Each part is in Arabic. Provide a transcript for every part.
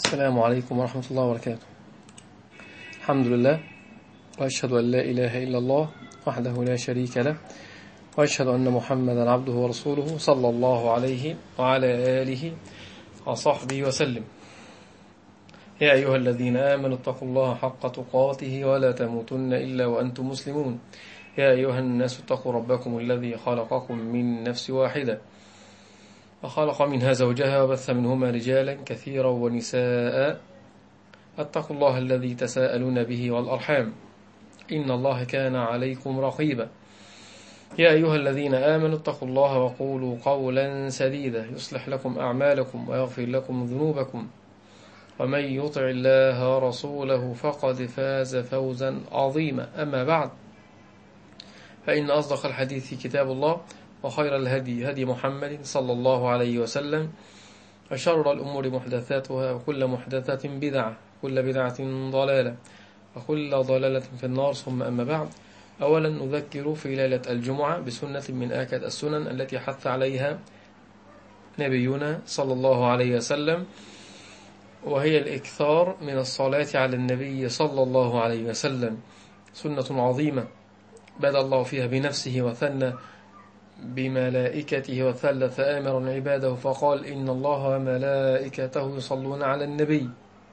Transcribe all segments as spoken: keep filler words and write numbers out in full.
السلام عليكم ورحمة الله وبركاته. الحمد لله، وأشهد أن لا إله إلا الله وحده لا شريك له، وأشهد أن محمدا عبده ورسوله صلى الله عليه وعلى آله وصحبه وسلم. يا أيها الذين آمنوا اتقوا الله حق تقاته ولا تموتن إلا وأنتم مسلمون. يا أيها الناس اتقوا ربكم الذي خلقكم من نفس واحدة وخلق منها زوجها وبث منهما رجالا كثيرا ونساء. اتقوا الله الذي تساءلون به والأرحام إن الله كان عليكم رقيبا. يا أيها الذين آمنوا اتقوا الله وقولوا قولا سديدا يصلح لكم أعمالكم ويغفر لكم ذنوبكم، ومن يطع الله ورسوله فقد فاز فوزا عظيما. أما بعد، فإن أصدق الحديث كتاب الله، وخير الهدي هدي محمد صلى الله عليه وسلم، وشر الأمور محدثاتها، وكل محدثة بدعة، كل بدعة ضلالة، وكل ضلالة في النار. ثم أما بعد، أولا نذكر في ليلة الجمعة بسنة من آكد السنن التي حث عليها نبينا صلى الله عليه وسلم، وهي الإكثار من الصلاة على النبي صلى الله عليه وسلم. سنة عظيمة بدأ الله فيها بنفسه وثنى بملائكته وثلث آمرا عباده فقال إن الله وملائكته يصلون على النبي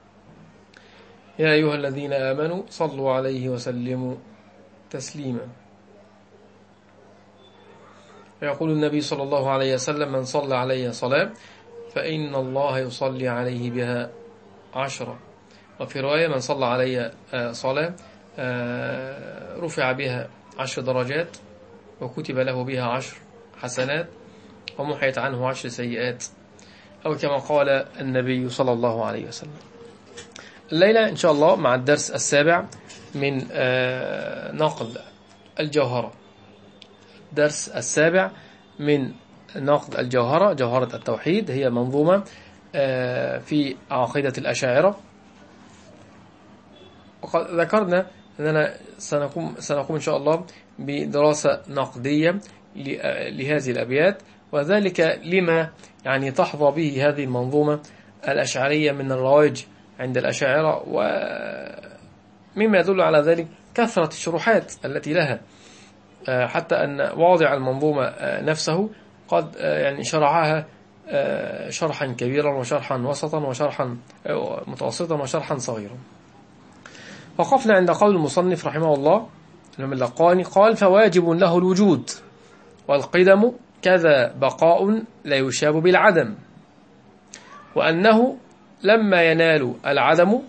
يا أيها الذين آمنوا صلوا عليه وسلموا تسليما. يقول النبي صلى الله عليه وسلم من صلى عليه صلاة فإن الله يصلي عليه بها عشرة. وفي رواية من صلى عليه صلاة رفع بها عشر درجات، وكتب له بها عشر حسنات، ومحيت عنه عشر سيئات، أو كما قال النبي صلى الله عليه وسلم. الليلة إن شاء الله مع الدرس السابع من نقد الجوهرة. درس السابع من نقد الجوهرة، جوهرة التوحيد، هي منظومة في عقيدة الأشاعرة. وقد ذكرنا أننا سنقوم, سنقوم إن شاء الله بدراسة نقدية لهذه الأبيات، وذلك لما يعني تحظى به هذه المنظومة الأشعرية من الرواج عند الأشاعرة، ومما يدل على ذلك كثرة الشروحات التي لها، حتى أن واضع المنظومة نفسه قد يعني شرعها شرحا كبيرا وشرحا وسطا وشرحا متوسطا وشرحا صغيرا. وقفنا عند قول المصنف رحمه الله الإمام اللقاني قال فواجب له الوجود والقدم كذا بقاء لا يشاب بالعدم، وأنه لما ينال العدم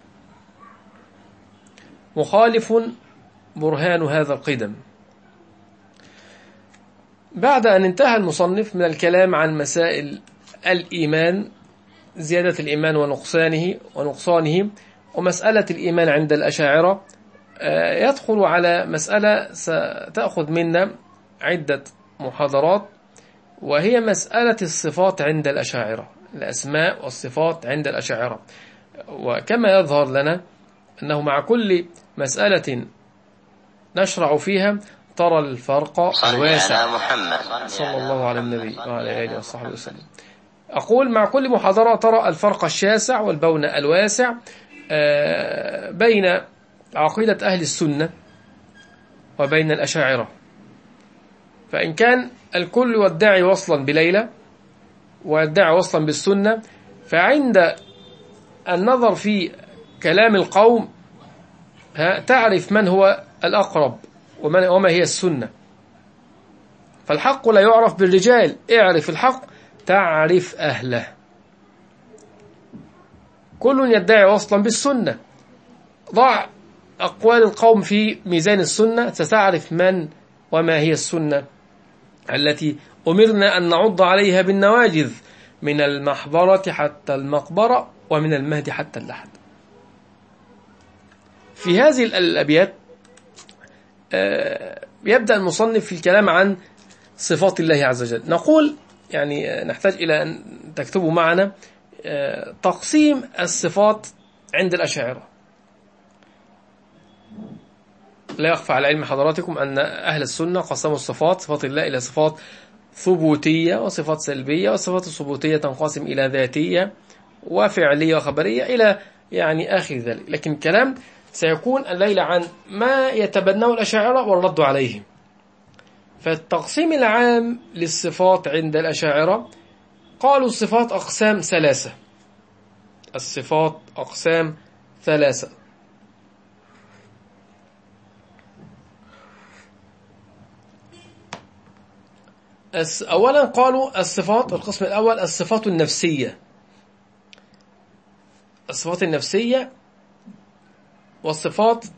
مخالف برهان هذا القدم. بعد أن انتهى المصنف من الكلام عن مسائل الإيمان، زيادة الإيمان ونقصانه ونقصانه ومسألة الإيمان عند الأشاعرة، يدخل على مسألة ستأخذ منا عدة محاضرات، وهي مسألة الصفات عند الأشاعرة، الأسماء والصفات عند الأشاعرة. وكما يظهر لنا أنه مع كل مسألة نشرع فيها ترى الفرق الواسع صلى الله على النبي وعلى آله وصحبه وسلم. أقول مع كل محاضرة ترى الفرق الشاسع والبون الواسع بين عقيدة أهل السنة وبين الأشاعرة. فإن كان الكل يدعي وصلا بليلى ويدعي وصلا بالسنة، فعند النظر في كلام القوم تعرف من هو الأقرب وما هي السنة. فالحق لا يعرف بالرجال، اعرف الحق تعرف أهله. كل يدعي وصلا بالسنة، ضع أقوال القوم في ميزان السنة ستعرف من وما هي السنة التي أمرنا أن نعض عليها بالنواجذ من المحبرة حتى المقبرة ومن المهد حتى اللحد. في هذه الأبيات يبدأ المصنف في الكلام عن صفات الله عز وجل. نقول يعني نحتاج إلى أن تكتبوا معنا تقسيم الصفات عند الأشاعرة. لا يخفى على علم حضراتكم أن أهل السنة قسموا الصفات، صفات الله، إلى صفات ثبوتية وصفات سلبية. والصفات الثبوتية تنقسم إلى ذاتية وفعلية وخبرية إلى يعني آخر ذلك. لكن الكلام سيكون الليلة عن ما يتبناه الأشاعرة والرد عليهم. فالتقسيم العام للصفات عند الأشاعرة قالوا الصفات أقسام ثلاثة. الصفات أقسام ثلاثة. أولا قالوا الصفات، القسم الأول الصفات النفسية، الصفات النفسية والصفات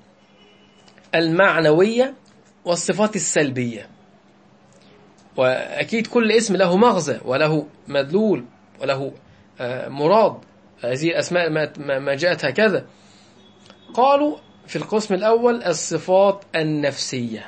المعنوية والصفات السلبية. وأكيد كل اسم له مغزى وله مدلول وله مراد، هذه الأسماء ما جاءت هكذا. قالوا في القسم الأول الصفات النفسية.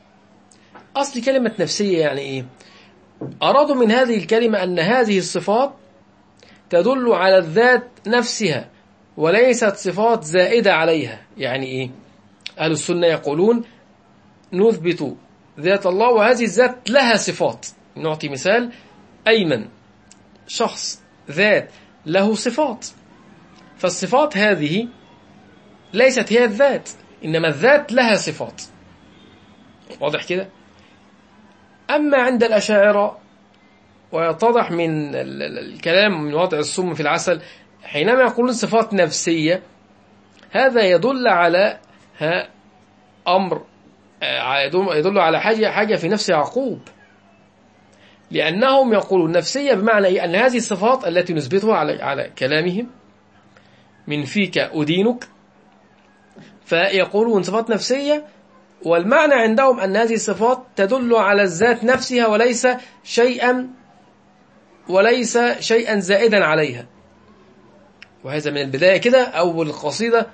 أصل كلمة نفسية يعني إيه؟ أرادوا من هذه الكلمة أن هذه الصفات تدل على الذات نفسها وليست صفات زائدة عليها. يعني إيه؟ أهل السنة يقولون نثبت ذات الله وهذه الذات لها صفات. نعطي مثال: أيمن شخص ذات له صفات، فالصفات هذه ليست هي الذات، إنما الذات لها صفات. واضح كده؟ أما عند الأشاعرة، ويتضح من الكلام من وضع السم في العسل، حينما يقولون صفات نفسية هذا يدل على ها أمر، يدل على حاجة حاجة في نفس يعقوب، لأنهم يقولون نفسية بمعنى إيه؟ أن هذه الصفات التي نثبتها على على كلامهم من فيك أدينك، فيقولون صفات نفسية، والمعنى عندهم أن هذه الصفات تدل على الذات نفسها وليس شيئا وليس شيئا زائدا عليها. وهذا من البداية كده أول القصيدة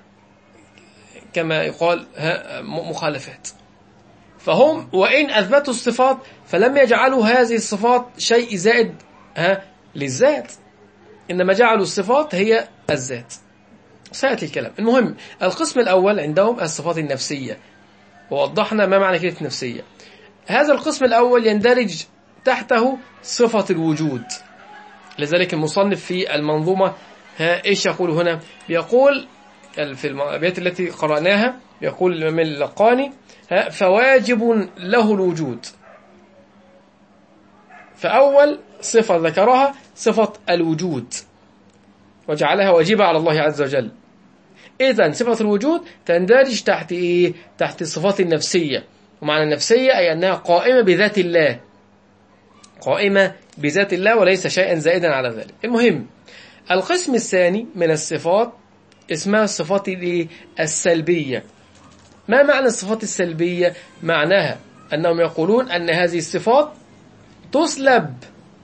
كما يقال مخالفات. فهم وإن أثبتوا الصفات فلم يجعلوا هذه الصفات شيء زائد ها للذات، إنما جعلوا الصفات هي الذات. سيأتي الكلام. المهم القسم الأول عندهم الصفات النفسية، ووضحنا ما معنى كلمة نفسية. هذا القسم الأول يندرج تحته صفة الوجود. لذلك المصنف في المنظومة ها إيش يقول هنا؟ بيقول في الأبيات التي قرأناها، يقول الإمام اللقاني فواجب له الوجود. فأول صفة ذكرها صفة الوجود وجعلها واجبة على الله عز وجل. إذن صفة الوجود تندرج تحت إيه؟ تحت الصفات النفسية. ومعنى النفسية أي أنها قائمة بذات الله، قائمة بذات الله وليس شيئا زائدا على ذلك. المهم القسم الثاني من الصفات اسمها الصفات السلبية. ما معنى الصفات السلبية؟ معناها أنهم يقولون أن هذه الصفات تسلب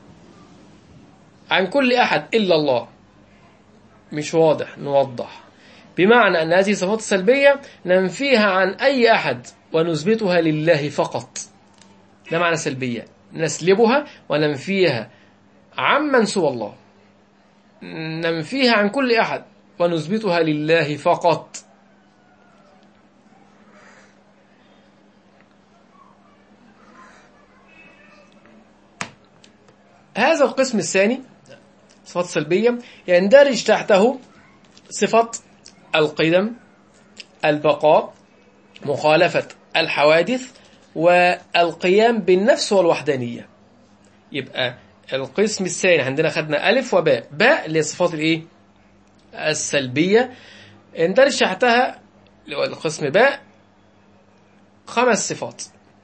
عن كل أحد إلا الله. مش واضح؟ نوضح. بمعنى أن هذه الصفات السلبية ننفيها عن أي أحد ونثبتها لله فقط. ده معنى سلبية، نسلبها وننفيها عمن سوى الله، ننفيها عن كل أحد ونثبتها لله فقط. هذا القسم الثاني صفات سلبية يندرج تحته صفة القدم، البقاء، مخالفة الحوادث، والقيام بالنفس والوحدانية. يبقى القسم الثاني عندنا خدنا ألف وباء. باء اللي هي صفات الايه؟ السلبية. يندرج تحتها القسم باء خمس صفات.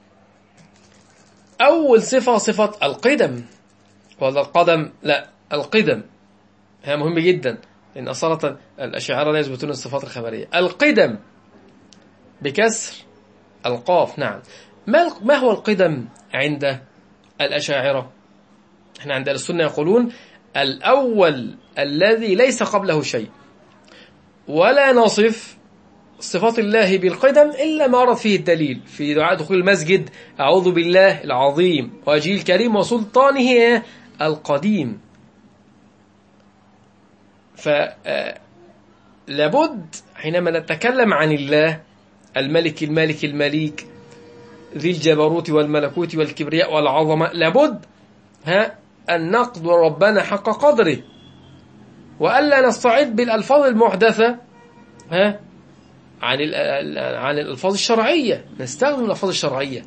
أول صفة صفة القدم، ولا القدم؟ لا، القدم. هي مهم جدا لأن أصالة الأشاعرة لا يثبتون الصفات الخبرية. القدم بكسر القاف. نعم. ما هو القدم عند الأشاعرة؟ احنا عند السنة يقولون الأول الذي ليس قبله شيء. ولا نصف صفات الله بالقدم إلا ما ورد فيه الدليل. في دعاء دخول المسجد أعوذ بالله العظيم وجهه الكريم وسلطانه القديم. فلابد حينما نتكلم عن الله الملك المالك المليك ذي الجبروت والملكوت والكبرياء والعظمة، لابد ها أن نقدر ربنا حق قدره. وألا نستعد بالألفاظ المحدثة ها عن عن الألفاظ الشرعية، نستخدم الألفاظ الشرعية.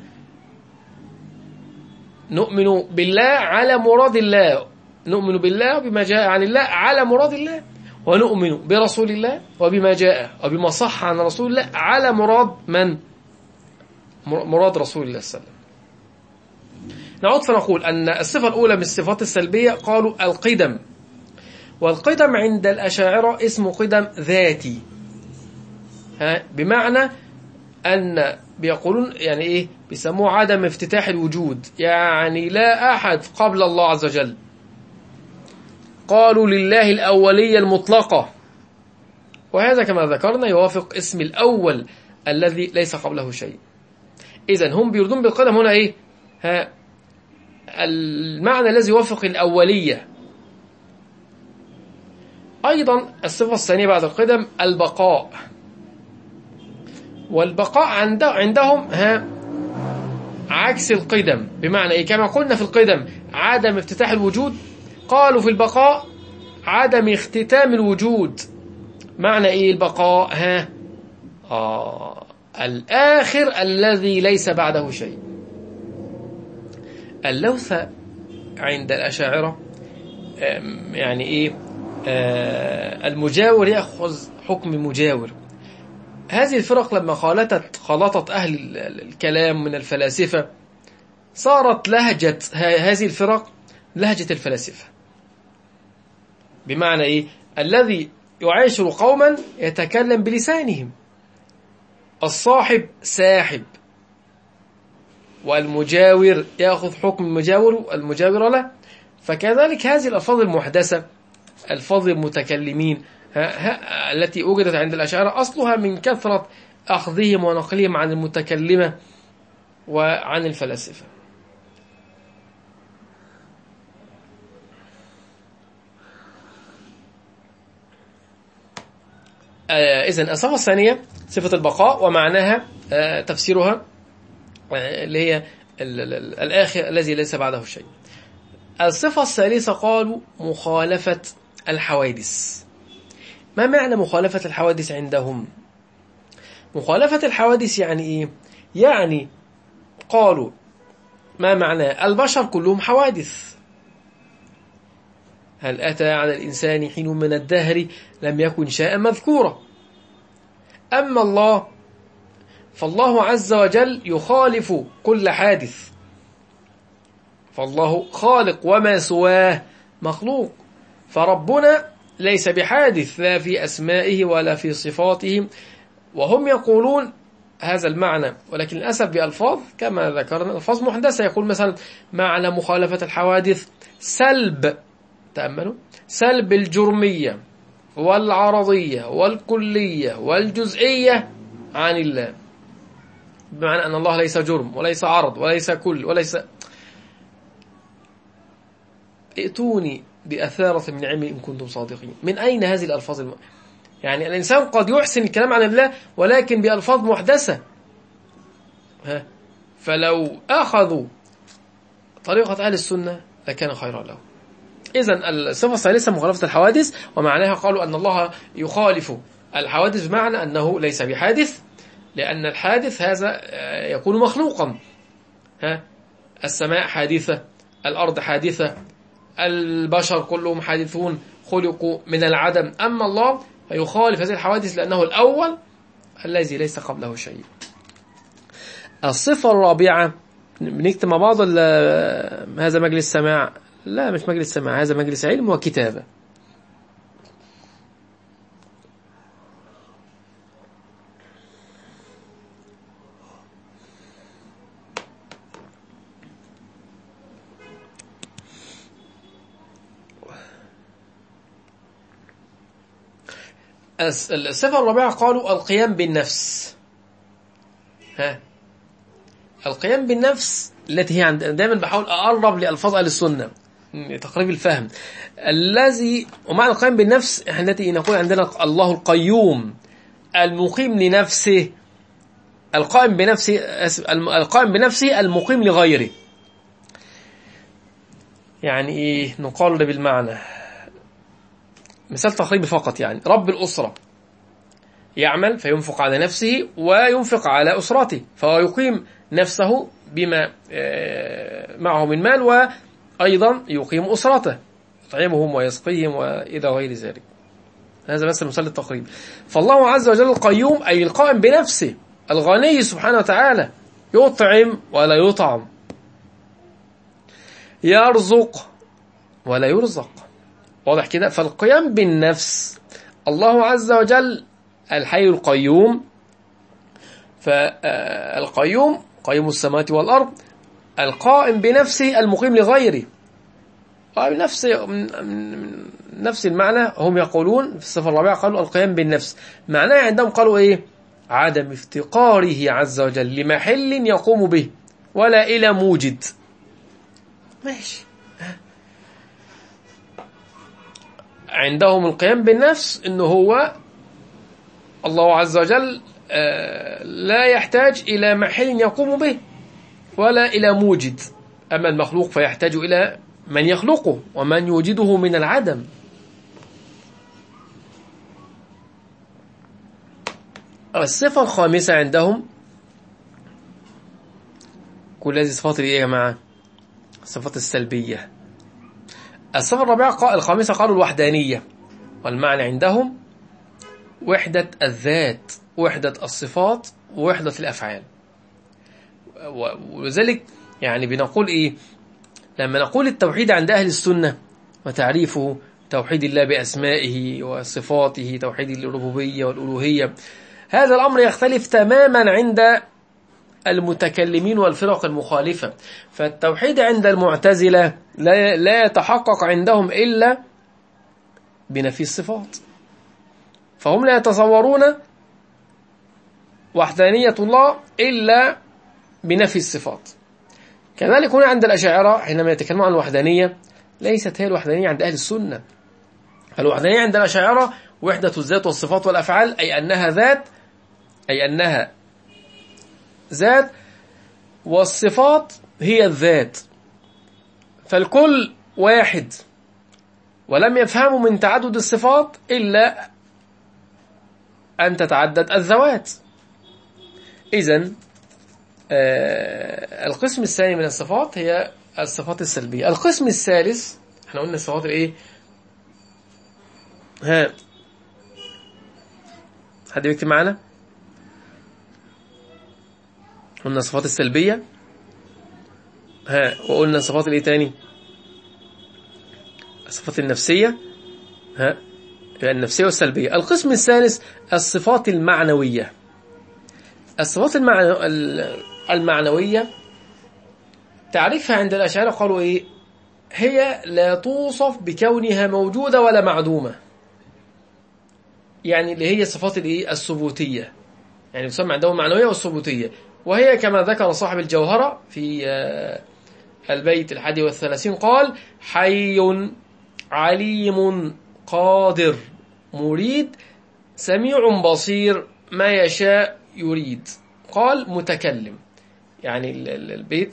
نؤمن بالله على مراد الله، نؤمن بالله وبما جاء عن الله على مراد الله، ونؤمن برسول الله وبما جاء وبما صح عن رسول الله على مراد من؟ مراد رسول الله صلى الله عليه وسلم. نعود فنقول أن الصفة الأولى من الصفات السلبية قالوا القدم، والقدم عند الأشاعرة اسمه قدم ذاتي، ها بمعنى أن بيقولون يعني إيه، بيسموه عدم افتتاح الوجود، يعني لا أحد قبل الله عز وجل. قالوا لله الأولية المطلقة، وهذا كما ذكرنا يوافق اسم الأول الذي ليس قبله شيء. إذن هم بيردون بالقدم هنا إيه؟ ها المعنى الذي يوافق الأولية. أيضا الصفة الثانية بعد القدم البقاء، والبقاء عند عندهم ها عكس القدم، بمعنى إيه؟ كما قلنا في القدم عدم افتتاح الوجود، قالوا في البقاء عدم اختتام الوجود. معنى إيه البقاء؟ ها آه الآخر الذي ليس بعده شيء. اللوثة عند الأشاعرة يعني إيه؟ آه المجاور يأخذ حكم مجاور. هذه الفرق لما خالطت خلطت أهل الكلام من الفلاسفة صارت لهجة هذه الفرق لهجة الفلاسفة، بمعنى إيه؟ الذي يعاشر قوما يتكلم بلسانهم، الصاحب ساحب، والمجاور يأخذ حكم المجاور المجاور له. فكذلك هذه الألفاظ المحدثة، ألفاظ المتكلمين التي وجدت عند الأشاعرة أصلها من كثرة أخذهم ونقلهم عن المتكلمة وعن الفلاسفة. إذن الصفة الثانية صفة البقاء، ومعناها تفسيرها اللي هي الآخر الذي ليس بعده شيء. الصفة الثالثة قالوا مخالفة الحوادث. ما معنى مخالفة الحوادث عندهم؟ مخالفة الحوادث يعني إيه؟ يعني قالوا ما معنى البشر كلهم حوادث. هل أتى على الإنسان حين من الدهر لم يكن شيئا مذكورا. أما الله فالله عز وجل يخالف كل حادث، فالله خالق وما سواه مخلوق، فربنا ليس بحادث لا في أسمائه ولا في صفاته. وهم يقولون هذا المعنى، ولكن للأسف بألفاظ كما ذكرنا ألفاظ محدثة. يقول مثلا معنى مخالفة الحوادث سلب، تأملوا، سلب الجرمية والعرضية والكلية والجزئية عن الله، بمعنى أن الله ليس جرم وليس عرض وليس كل وليس. ائتوني بأثارة من علم إن كنتم صادقين. من أين هذه الألفاظ الم... يعني الإنسان قد يحسن الكلام عن الله ولكن بألفاظ محدثة، ها فلو أخذوا طريقة أهل السنة لكان خيرا له. إذن الصفة الثالثة مخالفة الحوادث، ومعناها قالوا أن الله يخالف الحوادث بمعنى أنه ليس بحادث، لأن الحادث هذا يكون مخلوقا. ها السماء حادثة، الأرض حادثة، البشر كلهم حادثون خلقوا من العدم. أما الله فيخالف هذه الحوادث لأنه الأول الذي ليس قبله شيء. الصفة الرابعة بنكتب مع بعض. هذا مجلس سماع؟ لا مش مجلس سماع، هذا مجلس علم وكتابة. الصفة الرابعة قالوا القيام بالنفس. ها القيام بالنفس التي هي عند دائما بحاول أقرب لألفاظ أهل السنة تقريب الفهم الذي. ومعنى القيام بالنفس التي نقول عندنا الله القيوم المقيم لنفسه، القائم بنفسه، القائم بنفسه المقيم لغيره. يعني إيه نقال ده بالمعنى؟ مثال تقريبي فقط، يعني رب الأسرة يعمل فينفق على نفسه وينفق على أسرته، فهو يقيم نفسه بما معه من مال، وأيضا يقيم أسرته يطعمهم ويسقيهم وإلى غير ذلك. هذا بس المثال التقريبي. فالله عز وجل القيوم أي القائم بنفسه، الغني سبحانه وتعالى، يطعم ولا يطعم، يرزق ولا يرزق. واضح كده؟ فالقيام بالنفس الله عز وجل الحي القيوم، فالقيوم قيوم السماوات والأرض، القائم بنفسه المقيم لغيره. نفس نفس المعنى هم يقولون في الصفة الرابعة، قالوا القيام بالنفس، معناه عندهم قالوا إيه؟ عدم افتقاره عز وجل لمحل يقوم به ولا إلى موجد. ماشي، عندهم القيام بالنفس إنه هو الله عز وجل لا يحتاج إلى محل يقوم به ولا إلى موجد، أما المخلوق فيحتاج إلى من يخلقه ومن يوجده من العدم. الصفة الخامسة عندهم، كل هذه الصفات يا جماعة الصفات السلبية. الصفة الرابعة الخامسة قالوا الوحدانية، والمعنى عندهم وحدة الذات، وحدة الصفات، ووحدة الأفعال. ولذلك يعني بنقول إيه لما نقول التوحيد عند أهل السنة وتعريفه توحيد الله بأسمائه وصفاته، توحيد الربوبية والألوهية، هذا الأمر يختلف تماما عند المتكلمين والفرق المخالفة. فالتوحيد عند المعتزلة لا, لا يتحقق عندهم إلا بنفي الصفات، فهم لا يتصورون وحدانية الله إلا بنفي الصفات. كذلك هنا عند الأشاعرة حينما يتكلمون عن الوحدانية ليست هي الوحدانية عند أهل السنة. الوحدانية عند الأشاعرة وحدة الذات والصفات والأفعال، أي أنها ذات، أي أنها ذات، والصفات هي الذات، فالكل واحد، ولم يفهموا من تعدد الصفات إلا أن تتعدد الذوات. إذن آه القسم الثاني من الصفات هي الصفات السلبية. القسم الثالث احنا قلنا الصفات الايه؟ ها حد بيكتب معنا؟ قلنا الصفات السلبية، ها وقلنا الصفات الايه تاني؟ الصفات النفسية، ها يعني النفسية والسلبية. القسم الثالث الصفات المعنوية. الصفات المعنو... المعنوية تعريفها عند الأشاعرة قالوا إيه؟ هي لا توصف بكونها موجودة ولا معدومة، يعني اللي هي الصفات الإيه؟ الثبوتية، يعني تسمى عندهم المعنوية والثبوتية، وهي كما ذكر صاحب الجوهرة في البيت الحادي والثلاثين قال: حي عليم قادر مريد سميع بصير ما يشاء يريد. قال متكلم، يعني البيت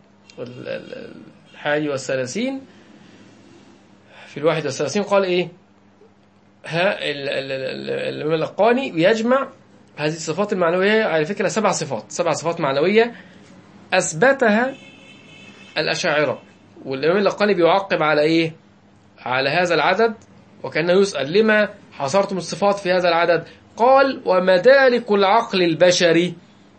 الحادي والثلاثين في الواحد والثلاثين قال إيه؟ ها الإمام اللقاني يجمع هذه الصفات المعنوية على فكرة سبع صفات، سبع صفات معنوية أثبتها الأشاعرة، والإمام اللقاني بيعقب على إيه؟ على هذا العدد، وكأنه يسأل لما حصرتم الصفات في هذا العدد؟ قال: ومدارك العقل البشري،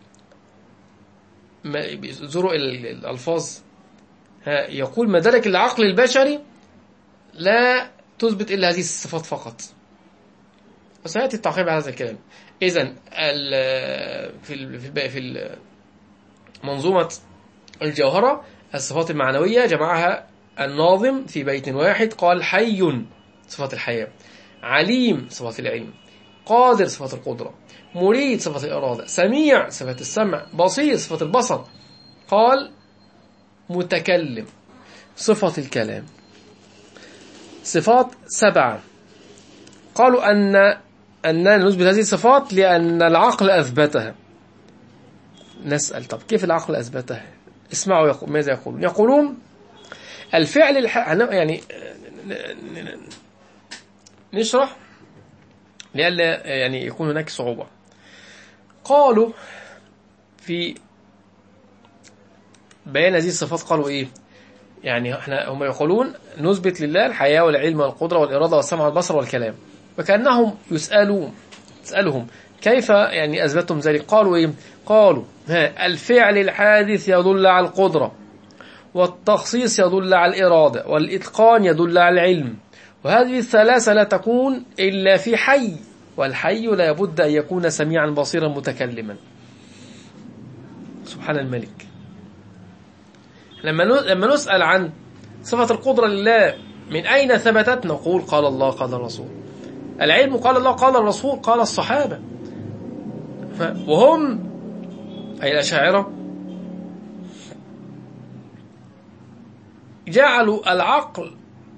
زروا الألفاظ، يقول مدارك العقل البشري لا تثبت إلا هذه الصفات فقط، وسيأتي التعقيب على هذا الكلام. إذن في في منظومة الجوهرة الصفات المعنوية جمعها الناظم في بيت واحد، قال: حي صفات الحياة، عليم صفات العلم، قادر صفات القدرة، مريد صفات الإرادة، سميع صفات السمع، بصير صفات البصر. قال: متكلم صفة الكلام. صفات سبعة قالوا أن أننا نثبت هذه الصفات لأن العقل أثبتها. نسأل: طب كيف العقل أثبتها؟ اسمعوا يقول ماذا يقولون. يقولون الفعل الح... يعني نشرح لئلا يعني يكون هناك صعوبة. قالوا في بيان هذه الصفات قالوا إيه؟ يعني احنا هم يقولون نثبت لله الحياة والعلم والقدرة والإرادة والسمع والبصر والكلام، وكأنهم يسألون يسألهم كيف يعني أثبتهم ذلك؟ قالوا إيه؟ قالوا ها الفعل الحادث يدل على القدرة، والتخصيص يدل على الإرادة، والإتقان يدل على العلم، وهذه الثلاثة لا تكون إلا في حي، والحي لا بد أن يكون سميعا بصيرا متكلما. سبحان الملك. لما لما نسأل عن صفة القدرة لله من أين ثبتت؟ نقول قال الله قال الرسول. العلم قال الله قال الرسول قال الصحابة. وهم أي الأشاعرة جعلوا العقل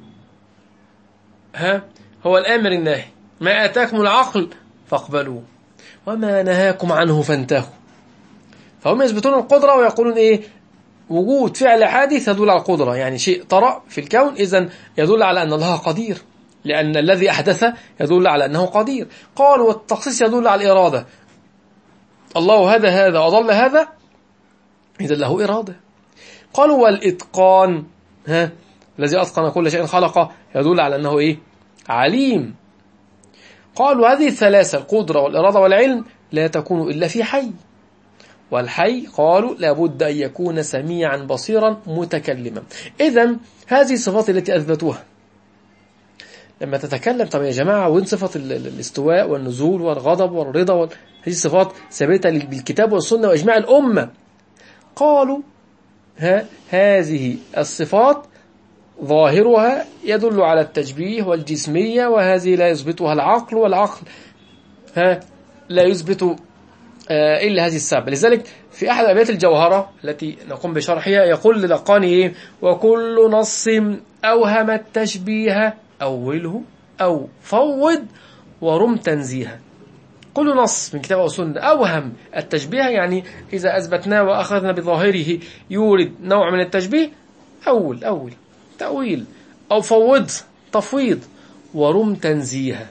ها هو الآمر الناهي، ما آتاكم العقل فاقبلوه وما نهاكم عنه فانتهوا. فهم يثبتون القدرة ويقولون إيه؟ وجود فعل حادث يدل على القدرة، يعني شيء طرأ في الكون إذن يدل على أن الله قدير، لأن الذي أحدث يدل على أنه قدير. قالوا والتخصيص يدل على الإرادة، الله هذا هذا وضل هذا إذن له إرادة. قالوا والإتقان ها الذي أتقن كل شيء خلقه يدل على أنه إيه؟ عليم. قالوا هذه الثلاثة القدرة والإرادة والعلم لا تكون إلا في حي، والحي قالوا لابد أن يكون سميعا بصيرا متكلما. إذن هذه الصفات التي أثبتوها لما تتكلم. طب يا جماعة وين صفة الاستواء والنزول والغضب والرضا وال... هذه الصفات ثابتة بالكتاب والسنة وإجماع الأمة. قالوا ها هذه الصفات ظاهرها يدل على التشبيه والجسمية، وهذه لا يثبتها العقل، والعقل ها لا يثبت إلا هذه السبب. لذلك في أحد أبيات الجوهرة التي نقوم بشرحها يقول للقاني إيه؟ وكل نص أوهم التشبيه أوله أو فوض ورم تنزيها. كل نص من كتاب أو سنة أوهم التشبيه، يعني إذا أثبتناه وأخذنا بظاهره يورد نوع من التشبيه، أول أول تأويل، أو فوض تفويض، ورم تنزيها.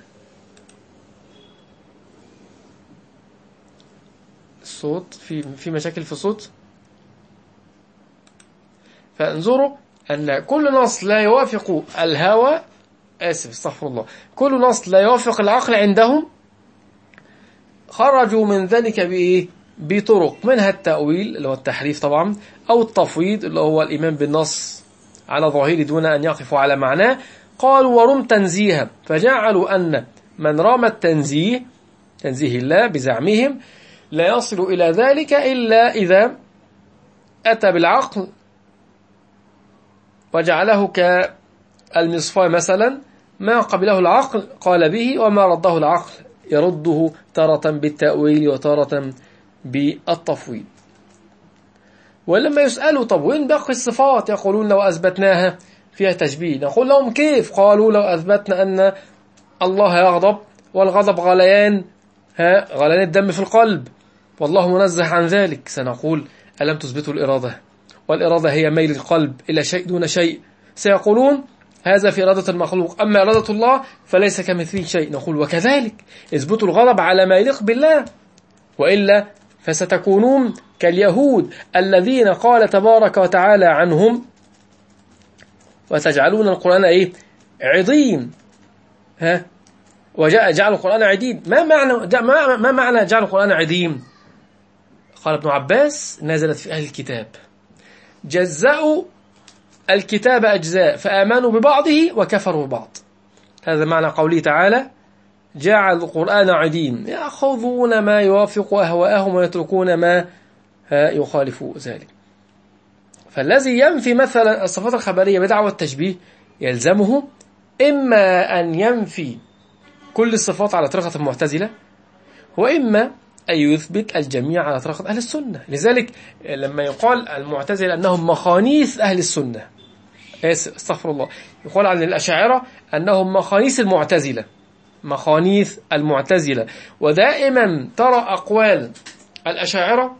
الصوت في في مشاكل في الصوت. فانظروا أن كل نص لا يوافق الهوى، آسف استغفر الله، كل نص لا يوافق العقل عندهم خرجوا من ذلك بإيه؟ بطرق، منها التأويل اللي هو التحريف طبعا، أو التفويض اللي هو الإيمان بالنص على ظاهره دون أن يقفوا على معناه. قالوا ورم تنزيها، فجعلوا أن من رام التنزيه تنزيه الله بزعمهم لا يصل إلى ذلك إلا إذا أتى بالعقل وجعله كالمصفاة مثلا، ما قبله العقل قال به، وما رده العقل يرده تارة بالتأويل وتارة بالتفويض. ولما يسألوا طب وين باقي الصفات؟ يقولون لو أثبتناها فيها تشبيه. نقول لهم كيف؟ قالوا لو أثبتنا أن الله يغضب، والغضب غليان ها غليان الدم في القلب، والله منزه عن ذلك. سنقول ألم تثبتوا الإرادة؟ والإرادة هي ميل القلب إلى شيء دون شيء. سيقولون هذا في إرادة المخلوق، أما إرادة الله فليس كمثله شيء. نقول وكذلك اثبتوا الغضب على ما يليق بالله، وإلا فستكونون كاليهود الذين قال تبارك وتعالى عنهم وتجعلون القرآن إيه؟ عضين. ها وجاء جعل القرآن عديد. ما معنى ما, ما معنى جعل القرآن عديم؟ قال ابن عباس نزلت في أهل الكتاب، جزأوا الكتاب أجزاء فآمنوا ببعضه وكفروا ببعض. هذا معنى قوله تعالى جعل القرآن عديم، يأخذون ما يوافق أهواءهم ويتركون ما يخالف ذلك. فالذي ينفي مثلا الصفات الخبرية بدعوى التشبيه يلزمه إما أن ينفي كل الصفات على طريقة المعتزلة، وإما أن يثبت الجميع على طريقة أهل السنة. لذلك لما يقال المعتزلة أنهم مخانيث أهل السنة، استغفر الله، يقال عن الأشاعرة أنهم مخانيث المعتزلة، مخانيث المعتزلة. ودائما ترى أقوال الأشاعرة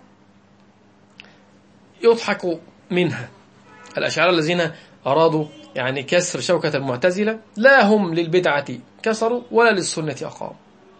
يضحك منها. الأشاعرة الذين أرادوا يعني كسر شوكة المعتزلة لا هم للبدعة كسروا ولا للسنة أقاموا.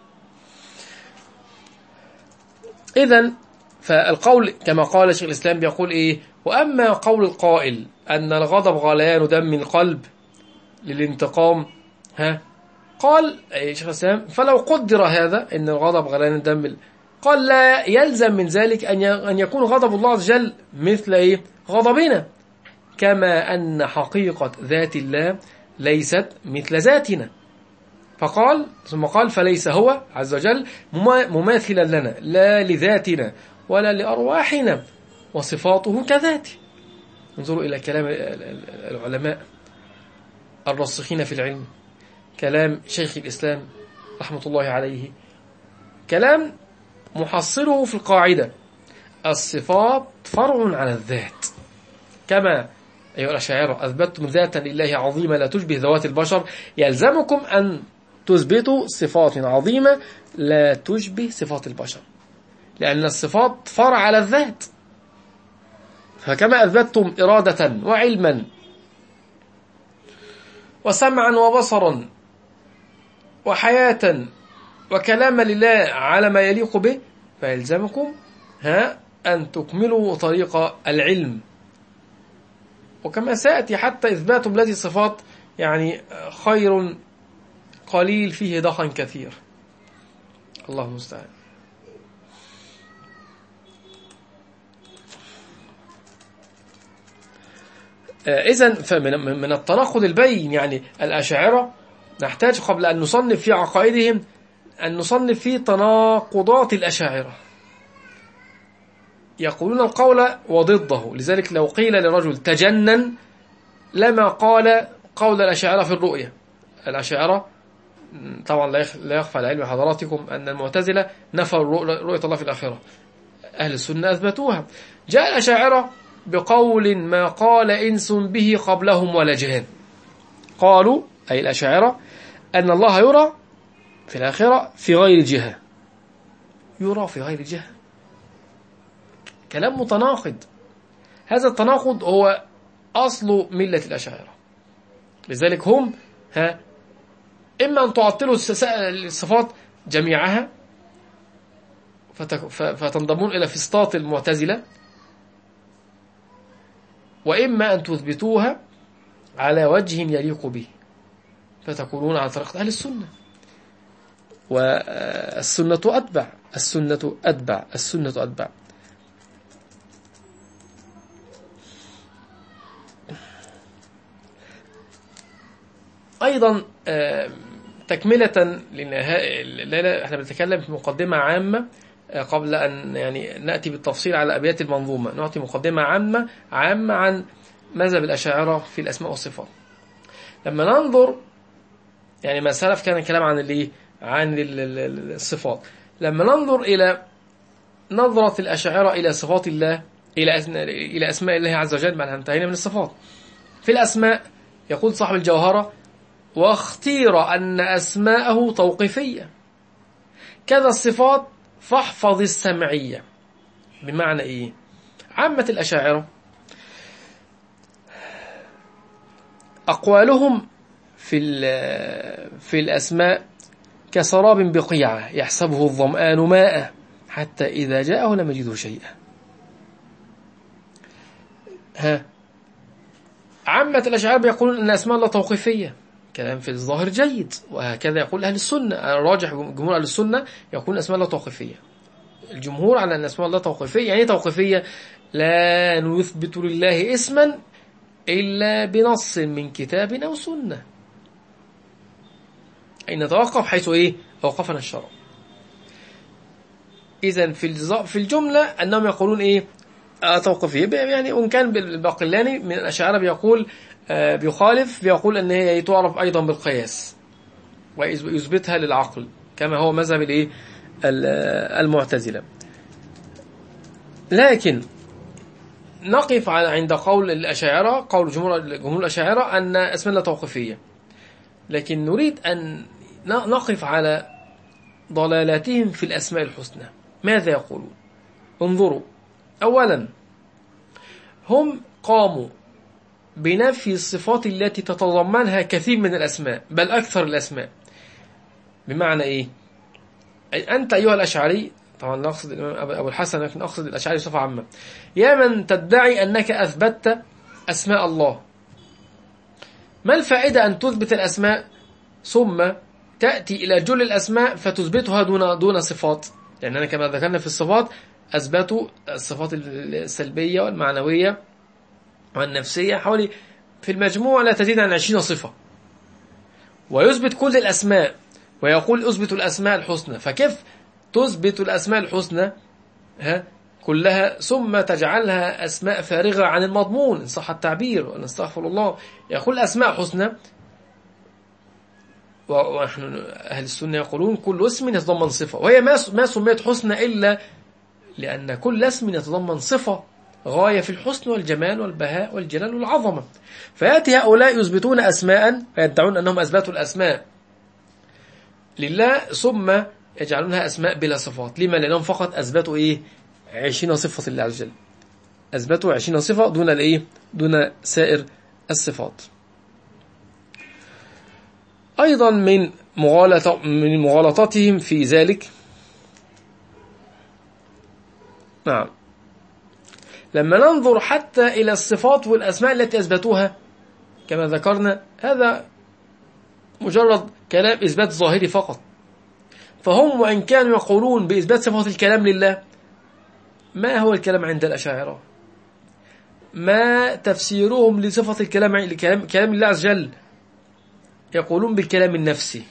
إذن فالقول كما قال شيخ الإسلام بيقول إيه؟ وأما قول القائل أن الغضب غليان دم القلب للانتقام، ها قال أي شيخ الإسلام فلو قدر هذا أن الغضب غليان دم، قال لا يلزم من ذلك أن يكون غضب الله عز وجل مثل إيه؟ غضبنا، كما أن حقيقة ذات الله ليست مثل ذاتنا. فقال ثم قال فليس هو عز وجل مماثلا لنا لا لذاتنا ولا لأرواحنا وصفاته كذاته. انظروا إلى كلام العلماء الراسخين في العلم، كلام شيخ الإسلام رحمة الله عليه، كلام محصله في القاعدة الصفات فرع على الذات. كما أيها الأشاعرة أثبتتم ذاتا لله عظيمة لا تشبه ذوات البشر، يلزمكم أن تثبتوا صفات عظيمة لا تشبه صفات البشر، لأن الصفات فرع على الذات. فكما أثبتتم إرادة وعلما وسمعا وبصرا وحياة وكلاما لله على ما يليق به، فيلزمكم ها أن تكملوا طريق العلم. وكما سيأتي حتى إثبات الذي صفات يعني خير قليل فيه دخن كثير، الله المستعان. إذن فمن من التناقض البين، يعني الأشاعرة نحتاج قبل أن نصنف في عقائدهم أن نصنف في تناقضات الأشاعرة. يقولون القول وضده، لذلك لو قيل لرجل تجنن لما قال قول الأشاعرة في الرؤية. الأشاعرة طبعا لا يخفى على علم حضراتكم أن المعتزلة نفوا رؤية الله في الآخرة، أهل السنة أثبتوها. جاء الأشاعرة بقول ما قال إنس به قبلهم ولا جهان، قالوا أي الأشاعرة أن الله يرى في الآخرة في غير جهة، يرى في غير جهة، كلام متناقض. هذا التناقض هو أصل ملة الأشاعرة. لذلك هم ها إما أن تعطلوا الصفات جميعها فتنضمون إلى فسطاط المعتزلة، وإما أن تثبتوها على وجه يليق به فتكونون على طريقة أهل السنة. والسنة أتبع السنة أتبع السنة أتبع أيضا تكملة للنهاية. لا لا احنا بنتكلم في مقدمة عامة قبل أن يعني نأتي بالتفصيل على أبيات المنظومة، نعطي مقدمة عامة عامة عن مذهب الأشاعرة في الأسماء والصفات. لما ننظر يعني ما سلف كان الكلام عن اللي عن الصفات، لما ننظر إلى نظرة الأشاعرة إلى صفات الله إلى إلى أسماء الله عز وجل، معناها انتهينا من الصفات. في الأسماء يقول صاحب الجوهرة واختير أن أسماءه توقيفية، كذا الصفات فاحفظ السمعية. بمعنى إيه؟ عامة الأشاعرة أقوالهم في في الأسماء كسراب بقيعة يحسبه الظمآن ماء حتى إذا جاءه لم يجده شيئا. ها عامة الأشاعرة يقولون أن أسماء الله توقيفية، كلام في الظاهر جيد، وهكذا يقول أهل السنة. راجح جمهور أهل السنة يقول أسماء الله توقيفية. الجمهور على أن أسماء الله توقيفية. يعني توقيفية لا نثبت لله اسما إلا بنص من كتاب أو سنة، أي نتوقف حيث إيه أوقفنا الشرع. إذن في الجملة أنهم يقولون إيه توقيفية. يعني وإن كان الباقلاني من الأشاعرة بيقول بيخالف، بيقول أن هي تعرف أيضا بالقياس ويثبتها للعقل كما هو مذهب الإيه المعتزلة. لكن نقف عند قول الأشاعرة، قول جمهور جمهور الأشاعرة أن أسماء الله توقيفية، لكن نريد أن نقف على ضلالاتهم في الأسماء الحسنى. ماذا يقولون؟ انظروا، أولا هم قاموا بنفي الصفات التي تتضمنها كثير من الأسماء بل أكثر الأسماء، بمعنى إيه؟ أي أنت أيها الأشعري، طبعا لا أقصد الإمام أبو الحسن لكن أقصد الأشعري بصفة عامة، يا من تدعي أنك أثبتت أسماء الله، ما الفائدة أن تثبت الأسماء ثم تأتي إلى جل الأسماء فتثبتها دون دون صفات؟ لأن أنا كما ذكرنا في الصفات أثبتوا الصفات السلبية والمعنوية والنفسية حوالي في المجموع لا تزيد عن عشرين صفة، ويثبت كل الأسماء ويقول أثبت الأسماء الحسنى، فكيف تثبت الأسماء الحسنى ها كلها ثم تجعلها أسماء فارغة عن المضمون إن صح التعبير ونستغفر الله؟ يقول أسماء حسنى، ونحن أهل السنة يقولون كل اسم يتضمن صفة، وهي ما سميت حسنى إلا لأن كل اسم يتضمن صفة غاية في الحسن والجمال والبهاء والجلال والعظمة. فيأتي هؤلاء يثبتون أسماء ويدعون أنهم أثبتوا الأسماء لله ثم يجعلونها أسماء بلا صفات. لما؟ لأنهم فقط أثبتوا إيه؟ عشرين صفة لله عز وجل، أثبتوا عشرين صفة دون الإيه؟ دون سائر الصفات. أيضا من مغالطة من مغالطتهم في ذلك، نعم، لما ننظر حتى إلى الصفات والأسماء التي أثبتوها كما ذكرنا، هذا مجرد كلام إثبات ظاهري فقط. فهم وإن كانوا يقولون بإثبات صفات الكلام لله، ما هو الكلام عند الأشاعرة؟ ما تفسيرهم لصفة الكلام لكلام كلام الله عز وجل؟ يقولون بالكلام النفسي،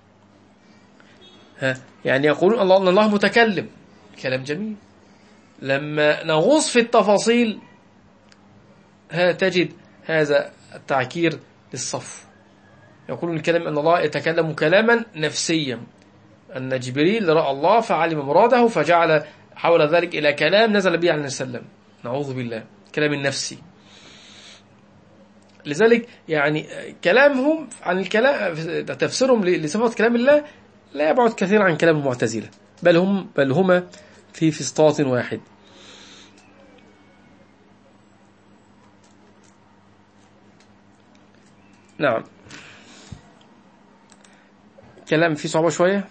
ها يعني يقولون الله الله متكلم، كلام جميل. لما نغوص في التفاصيل ها تجد هذا التعكير للصف. يقولون الكلام أن الله يتكلم كلاما نفسيا، أن جبريل رأى الله فعلم مراده فجعل حول ذلك إلى كلام نزل به عليه السلام. نعوذ بالله، كلام النفسي. لذلك يعني كلامهم عن الكلام تفسيرهم لصفات كلام الله لا يبعد كثيرا عن كلام المعتزلة، بل هم بل هما في فسطاط واحد. نعم، كلام فيه صعوبة شوية.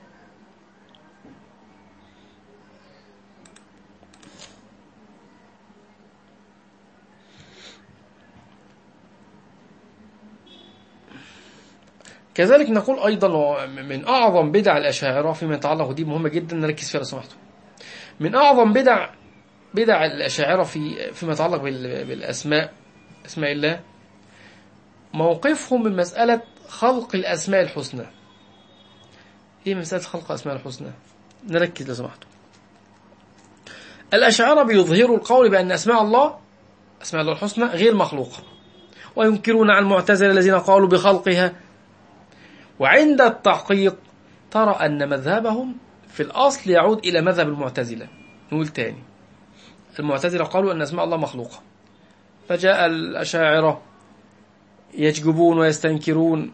كذلك نقول أيضا من أعظم بدع الأشاعرة فيما يتعلق، دي مهمة جدا نركز فيها لو سمحتوا، من أعظم بدع بدع الأشاعرة في فيما يتعلق بالأسماء، أسماء الله، موقفهم من مسألة خلق الأسماء الحسنى. إيه مسألة خلق الأسماء الحسنى؟ نركز لو سمحتوا. الأشاعرة بيظهروا القول بأن أسماء الله أسماء الله الحسنى غير مخلوقة، وينكرون عن المعتزلة الذين قالوا بخلقها. وعند التحقيق ترى أن مذهبهم في الأصل يعود إلى مذهب المعتزلة. نقول تاني، المعتزلة قالوا أن أسماء الله مخلوقة، فجاء الأشاعرة يججبون ويستنكرون،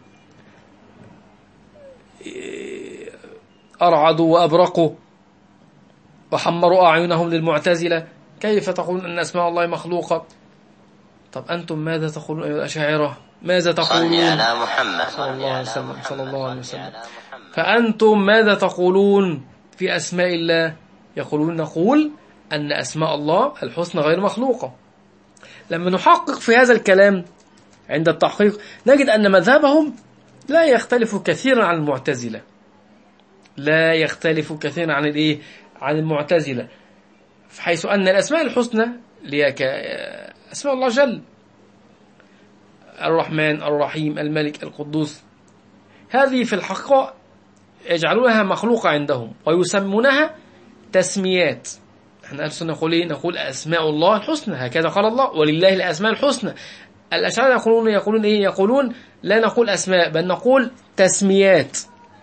أرعدوا وأبرقوا وحمروا أعينهم للمعتزلة، كيف تقولون أن أسماء الله مخلوقة؟ طب أنتم ماذا تقولون أيها الأشاعرة؟ ماذا تقولون؟ صلى على محمد صلى الله عليه وسلم صلى الله عليه وسلم. فأنتم ماذا تقولون في أسماء الله؟ يقولون نقول أن أسماء الله الحسنى غير مخلوقة. لما نحقق في هذا الكلام عند التحقيق نجد أن مذهبهم لا يختلف كثيرا عن المعتزلة، لا يختلف كثيرا عن الإيه؟ عن المعتزلة، حيث أن الأسماء الحسنى ليك أسماء الله جل، الرحمن الرحيم الملك القدوس، هذه في الحقيقة يجعلونها مخلوقة عندهم ويسمونها تسميات. احنا أهل السنة نقول ايه؟ نقول أسماء الله الحسنى، هكذا قال الله ولله الأسماء الحسنى. الأشاعرة يقولون يقولون ايه؟ يقولون لا نقول أسماء بل نقول تسميات.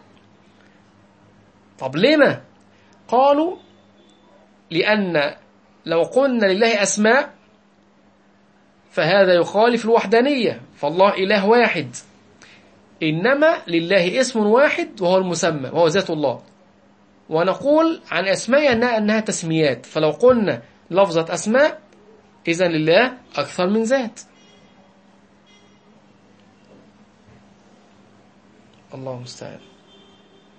طب لما؟ قالوا لأن لو قلنا لله أسماء فهذا يخالف الوحدانية، فالله إله واحد، إنما لله اسم واحد وهو المسمى وهو ذات الله، ونقول عن أسماء أنها, أنها تسميات، فلو قلنا لفظة أسماء إذن لله أكثر من ذات. الله المستعان.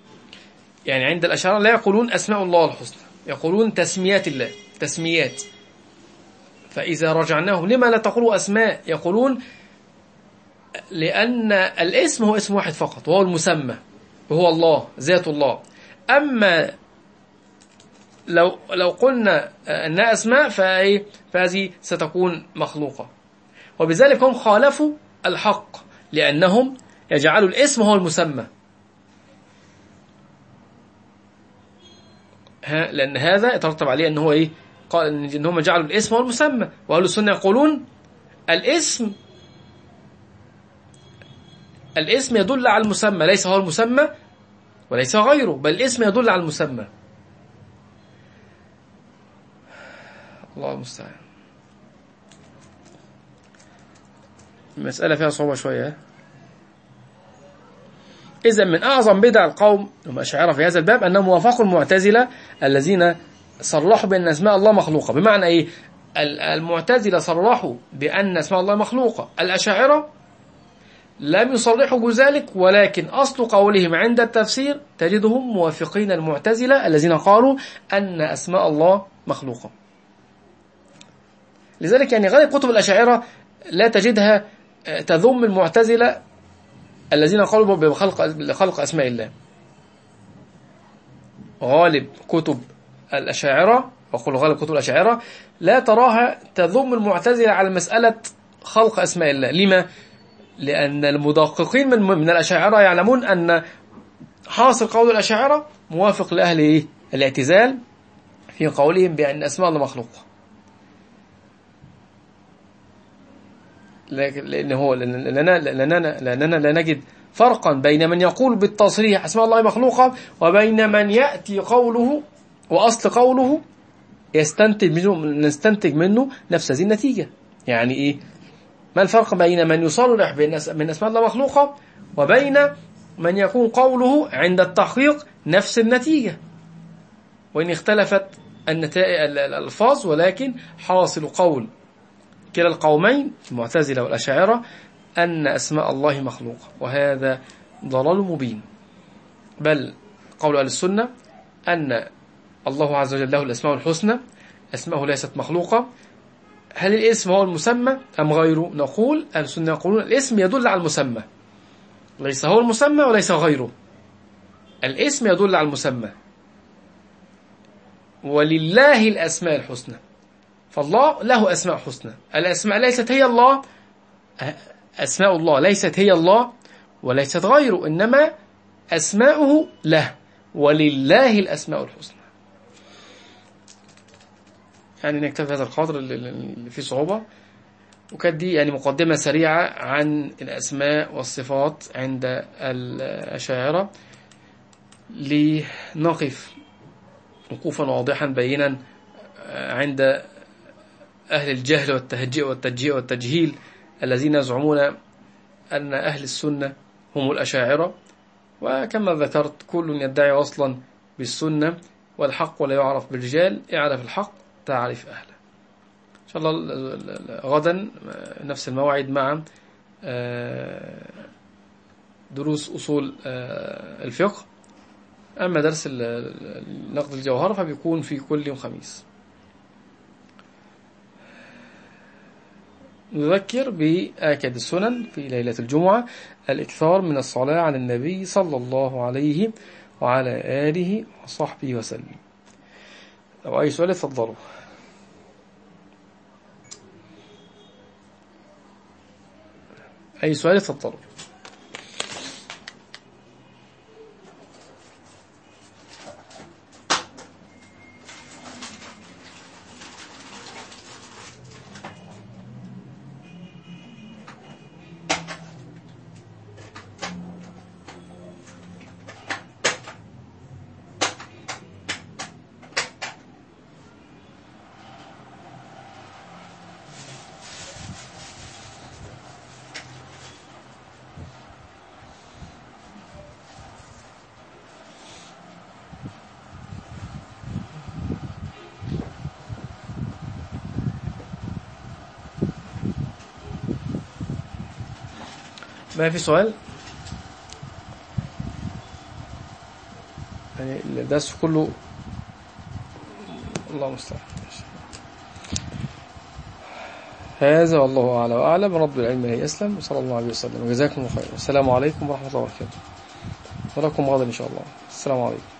يعني عند الأشاعرة لا يقولون أسماء الله الحسنى، يقولون تسميات الله، تسميات. فإذا رجعناهم لما لا تقولوا أسماء، يقولون لأن الاسم هو اسم واحد فقط وهو المسمى، وهو الله، ذات الله. أما لو لو قلنا أنها أسماء فهذه ستكون مخلوقة. وبذلك هم خالفوا الحق، لأنهم يجعلوا الاسم هو المسمى، ها، لأن هذا يترتب عليه أنه إيه؟ قال إن هم جعلوا الاسم هو المسمى، وأهل السنة يقولون الاسم الاسم يدل على المسمى، ليس هو المسمى وليس غيره، بل الاسم يدل على المسمى. الله المستعان. المسألة فيها صعوبة شوية. إذا من أعظم بدع القوم هم أشاعرة في هذا الباب أنهم وافقوا المعتزلة الذين صرحوا بأن أسماء الله مخلوقة. بمعنى إيه؟ المعتزلة صرحوا بأن أسماء الله مخلوقة، الأشاعرة لم يصرحوا بذلك، ولكن أصل قولهم عند التفسير تجدهم موافقين المعتزلة الذين قالوا أن أسماء الله مخلوقة. لذلك يعني غالب كتب الأشاعرة لا تجدها تذم المعتزلة الذين قالوا بخلق خلق أسماء الله. غالب كتب الأشاعرة، وقل غالب كتب الأشاعرة لا تراها تذم المعتزلة على مسألة خلق أسماء الله. لما؟ لأن المدققين من, من الأشاعرة يعلمون أن حاصل قول الأشاعرة موافق لأهل إيه؟ الاعتزال في قولهم بأن أسماء الله مخلوقة. لأن هو لأننا, لأننا, لأننا لا نجد فرقا بين من يقول بالتصريح أسماء الله مخلوقة وبين من يأتي قوله وأصل قوله يستنتج منه نستنتج منه نفس هذه النتيجة. يعني إيه؟ ما الفرق بين من يصرح بأن أسماء الله مخلوقة وبين من يكون قوله عند التحقيق نفس النتيجة، وإن اختلفت النتائج الألفاظ، ولكن حاصل قول كلا القومين المعتزلة والأشاعرة أن أسماء الله مخلوقة، وهذا ضلال مبين. بل قول أهل السنة أن الله عز وجل له الأسماء الحسنى، أسماءه ليست مخلوقة. هل الاسم هو المسمى أم غيره؟ نقول أهل السنة يقولون الاسم يدل على المسمى، ليس هو المسمى وليس غيره، الاسم يدل على المسمى. ولله الأسماء الحسنى، فالله له أسماء حسنى. الأسماء ليست هي الله، أسماء الله ليست هي الله وليست غيره، إنما أسماؤه له، ولله الأسماء الحسنى. يعني نكتفي هذا القدر اللي فيه صعوبة، وكانت دي يعني مقدمة سريعة عن الأسماء والصفات عند الأشاعرة، لنقف وقوفا واضحا بينا عند أهل الجهل والتهجئ والتجهيل والتجهيل الذين يزعمون أن أهل السنة هم الأشاعرة. وكما ذكرت كل يدعي وصلا بالسنة، والحق ولا يعرف بالرجال، اعرف الحق تعرف أهله. إن شاء الله غدا نفس الموعد مع دروس أصول الفقه. أما درس نقد الجوهر فبيكون في كل يوم خميس. نذكر بآكد السنن في ليلة الجمعة الإكثار من الصلاة على النبي صلى الله عليه وعلى آله وصحبه وسلم. لو أي سؤال اتفضلوا. أي سؤال اتفضلوا. ما في سؤال؟ يعني الدرس كله الله المستعان. هذا والله أعلى وأعلم، رب العلم هي أسلم، وصلى الله عليه وسلم، وجزاكم الله خير، والسلام عليكم ورحمة الله وبركاته، ولكم غدا إن شاء الله. السلام عليكم.